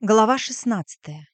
Глава 16.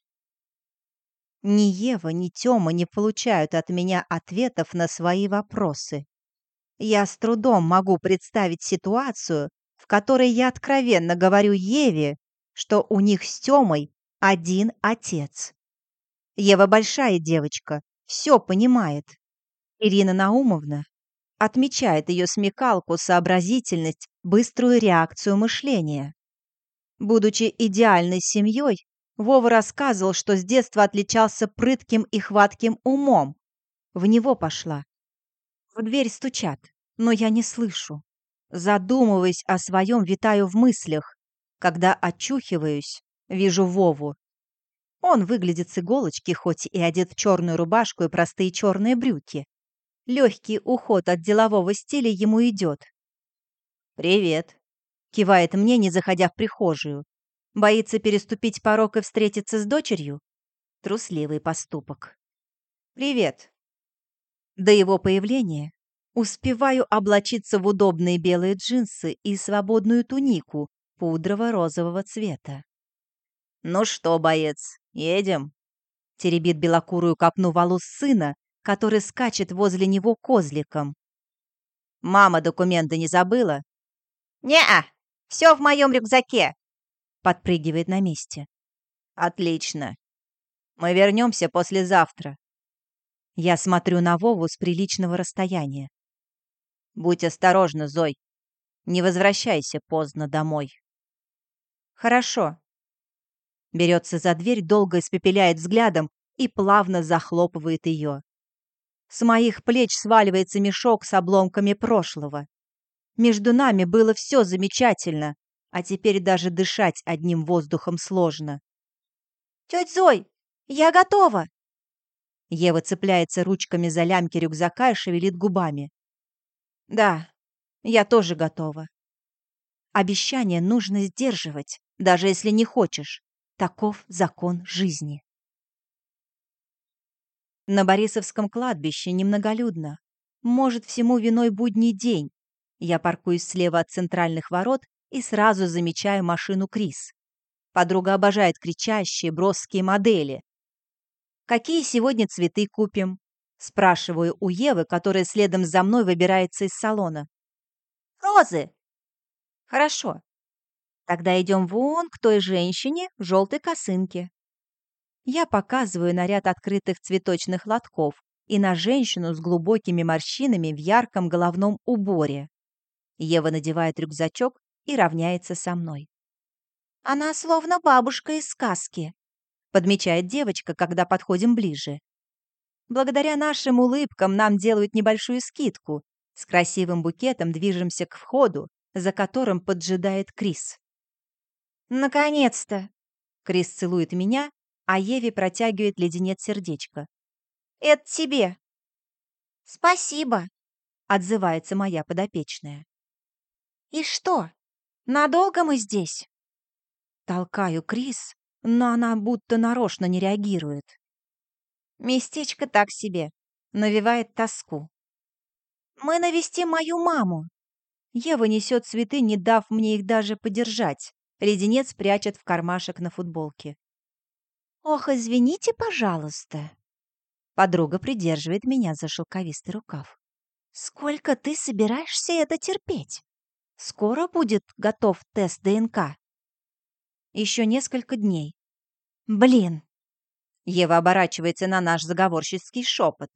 Ни Ева, ни Тёма не получают от меня ответов на свои вопросы. Я с трудом могу представить ситуацию, в которой я откровенно говорю Еве, что у них с Тёмой один отец. Ева большая девочка, все понимает. Ирина Наумовна отмечает ее смекалку, сообразительность, быструю реакцию мышления. Будучи идеальной семьей, Вова рассказывал, что с детства отличался прытким и хватким умом. В него пошла. В дверь стучат, но я не слышу. Задумываясь о своем, витаю в мыслях. Когда очухиваюсь, вижу Вову. Он выглядит с иголочки, хоть и одет в черную рубашку и простые черные брюки. Легкий уход от делового стиля ему идет. «Привет», — кивает мне, не заходя в прихожую. Боится переступить порог и встретиться с дочерью? Трусливый поступок. «Привет». До его появления успеваю облачиться в удобные белые джинсы и свободную тунику пудрово-розового цвета. «Ну что, боец, едем?» Теребит белокурую копну волос сына, который скачет возле него козликом. «Мама документы не забыла?» «Не-а, все в моем рюкзаке», — подпрыгивает на месте. «Отлично. Мы вернемся послезавтра». Я смотрю на Вову с приличного расстояния. «Будь осторожна, Зой. Не возвращайся поздно домой». «Хорошо». Берется за дверь, долго испепеляет взглядом и плавно захлопывает ее. С моих плеч сваливается мешок с обломками прошлого. Между нами было все замечательно, а теперь даже дышать одним воздухом сложно. «Тетя Зой, я готова!» Ева цепляется ручками за лямки рюкзака и шевелит губами. «Да, я тоже готова». Обещание нужно сдерживать, даже если не хочешь. Таков закон жизни. На Борисовском кладбище немноголюдно. Может, всему виной будний день. Я паркуюсь слева от центральных ворот и сразу замечаю машину Крис. Подруга обожает кричащие, броские модели. «Какие сегодня цветы купим?» Спрашиваю у Евы, которая следом за мной выбирается из салона. «Розы!» «Хорошо. Тогда идем вон к той женщине в желтой косынке». Я показываю на ряд открытых цветочных лотков и на женщину с глубокими морщинами в ярком головном уборе. Ева надевает рюкзачок и равняется со мной. «Она словно бабушка из сказки», — подмечает девочка, когда подходим ближе. Благодаря нашим улыбкам нам делают небольшую скидку. С красивым букетом движемся к входу, за которым поджидает Крис. «Наконец-то!» Крис целует меня, а Еве протягивает леденец-сердечко. «Это тебе!» «Спасибо!» — отзывается моя подопечная. «И что, надолго мы здесь?» Толкаю Крис, но она будто нарочно не реагирует. Местечко так себе, навевает тоску. «Мы навестим мою маму!» Ева несет цветы, не дав мне их даже подержать. Леденец прячет в кармашек на футболке. «Ох, извините, пожалуйста!» Подруга придерживает меня за шелковистый рукав. «Сколько ты собираешься это терпеть? Скоро будет готов тест ДНК?» «Еще несколько дней». «Блин!» Ева оборачивается на наш заговорщицкий шепот.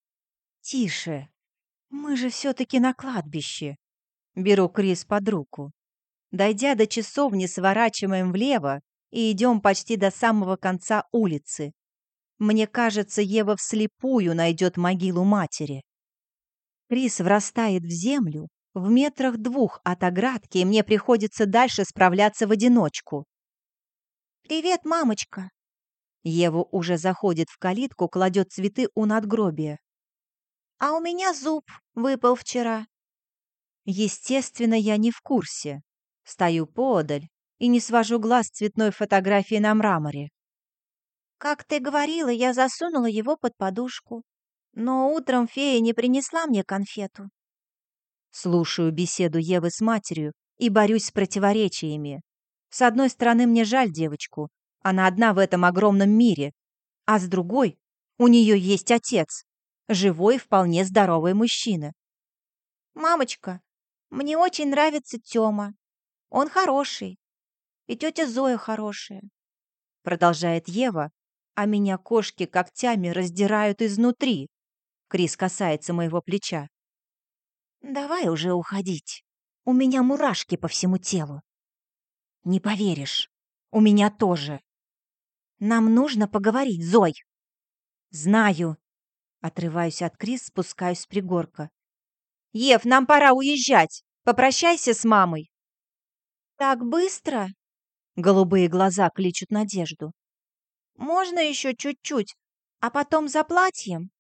«Тише! Мы же все-таки на кладбище!» Беру Крис под руку. Дойдя до часовни, сворачиваем влево и идем почти до самого конца улицы. Мне кажется, Ева вслепую найдет могилу матери. Крис врастает в землю в метрах 2 от оградки, и мне приходится дальше справляться в одиночку. «Привет, мамочка!» Ева уже заходит в калитку, кладет цветы у надгробия. «А у меня зуб выпал вчера». Естественно, я не в курсе. Стою поодаль и не свожу глаз с цветной фотографии на мраморе. «Как ты говорила, я засунула его под подушку. Но утром фея не принесла мне конфету». Слушаю беседу Евы с матерью и борюсь с противоречиями. С одной стороны, мне жаль девочку, Она одна в этом огромном мире, а с другой у нее есть отец, живой, вполне здоровый мужчина. «Мамочка, мне очень нравится Тёма. Он хороший, и тетя Зоя хорошая», продолжает Ева, а меня кошки когтями раздирают изнутри. Крис касается моего плеча. «Давай уже уходить. У меня мурашки по всему телу». «Не поверишь, у меня тоже». «Нам нужно поговорить, Зой». «Знаю». Отрываюсь от Крис, спускаюсь с пригорка. «Ев, нам пора уезжать. Попрощайся с мамой». «Так быстро?» Голубые глаза кличут надежду. «Можно еще чуть-чуть, а потом за платьем?»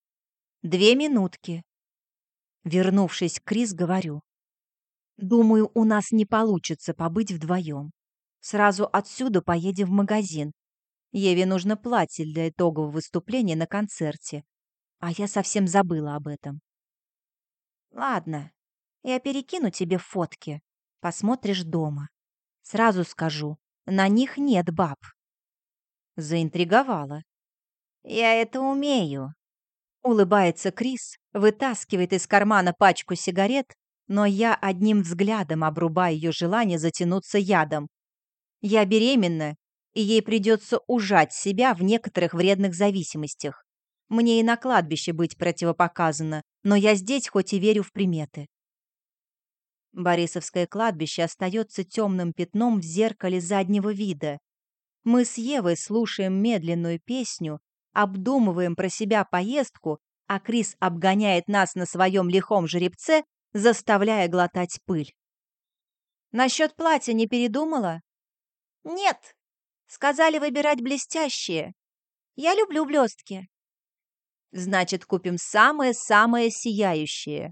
2 минутки. Вернувшись к Крис, говорю. «Думаю, у нас не получится побыть вдвоем. Сразу отсюда поедем в магазин. Еве нужно платье для итогового выступления на концерте, а я совсем забыла об этом». «Ладно, я перекину тебе фотки. Посмотришь дома. Сразу скажу, на них нет баб». Заинтриговала. «Я это умею», — улыбается Крис, вытаскивает из кармана пачку сигарет, но я одним взглядом обрубаю ее желание затянуться ядом. Я беременна, и ей придется ужать себя в некоторых вредных зависимостях. Мне и на кладбище быть противопоказано, но я здесь хоть и верю в приметы. Борисовское кладбище остается темным пятном в зеркале заднего вида. Мы с Евой слушаем медленную песню, обдумываем про себя поездку, а Крис обгоняет нас на своем лихом жеребце, заставляя глотать пыль. «Насчет платья не передумала?» «Нет. Сказали выбирать блестящие. Я люблю блестки». «Значит, купим самое-самое сияющее».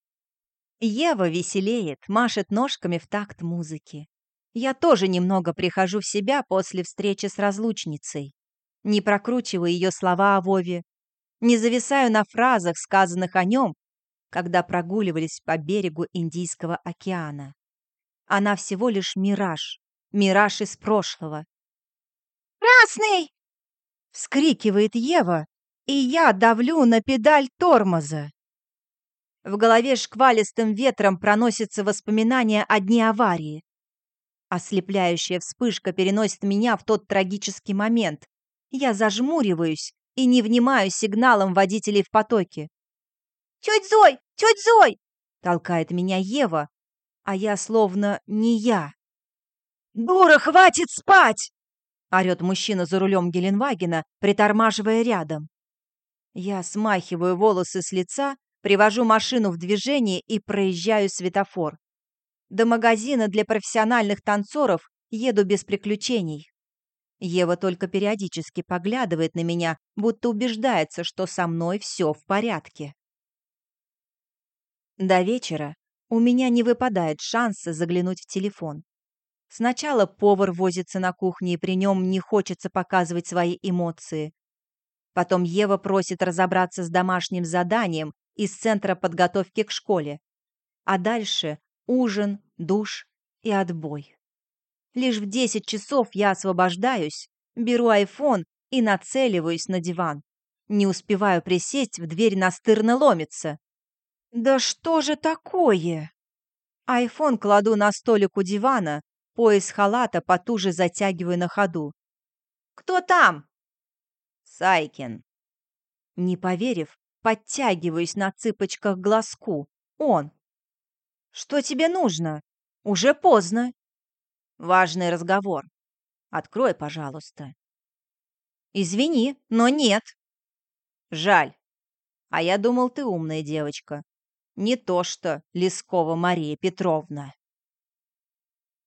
Ева веселеет, машет ножками в такт музыки. Я тоже немного прихожу в себя после встречи с разлучницей. Не прокручиваю ее слова о Вове, не зависаю на фразах, сказанных о нем, когда прогуливались по берегу Индийского океана. Она всего лишь мираж, мираж из прошлого. «Красный!» — вскрикивает Ева, и я давлю на педаль тормоза. В голове шквалистым ветром проносятся воспоминания о дне аварии. Ослепляющая вспышка переносит меня в тот трагический момент. Я зажмуриваюсь и не внимаю сигналам водителей в потоке. «Тетя Зой! Тетя Зой!» — толкает меня Ева, а я словно не я. «Дура, хватит спать!» — орет мужчина за рулем Геленвагена, притормаживая рядом. Я смахиваю волосы с лица, привожу машину в движение и проезжаю светофор. До магазина для профессиональных танцоров еду без приключений. Ева только периодически поглядывает на меня, будто убеждается, что со мной все в порядке. До вечера у меня не выпадает шанса заглянуть в телефон. Сначала повар возится на кухне, и при нем не хочется показывать свои эмоции. Потом Ева просит разобраться с домашним заданием из центра подготовки к школе. А дальше ужин, душ и отбой. Лишь в 10 часов я освобождаюсь, беру айфон и нацеливаюсь на диван. Не успеваю присесть, в дверь настырно ломится. Да что же такое? Айфон кладу на столик у дивана, пояс халата потуже затягиваю на ходу. «Кто там?» «Сайкин». Не поверив, подтягиваюсь на цыпочках к глазку. Он. «Что тебе нужно? Уже поздно». «Важный разговор. Открой, пожалуйста». «Извини, но нет». «Жаль. А я думал, ты умная девочка. Не то что Лескова Мария Петровна».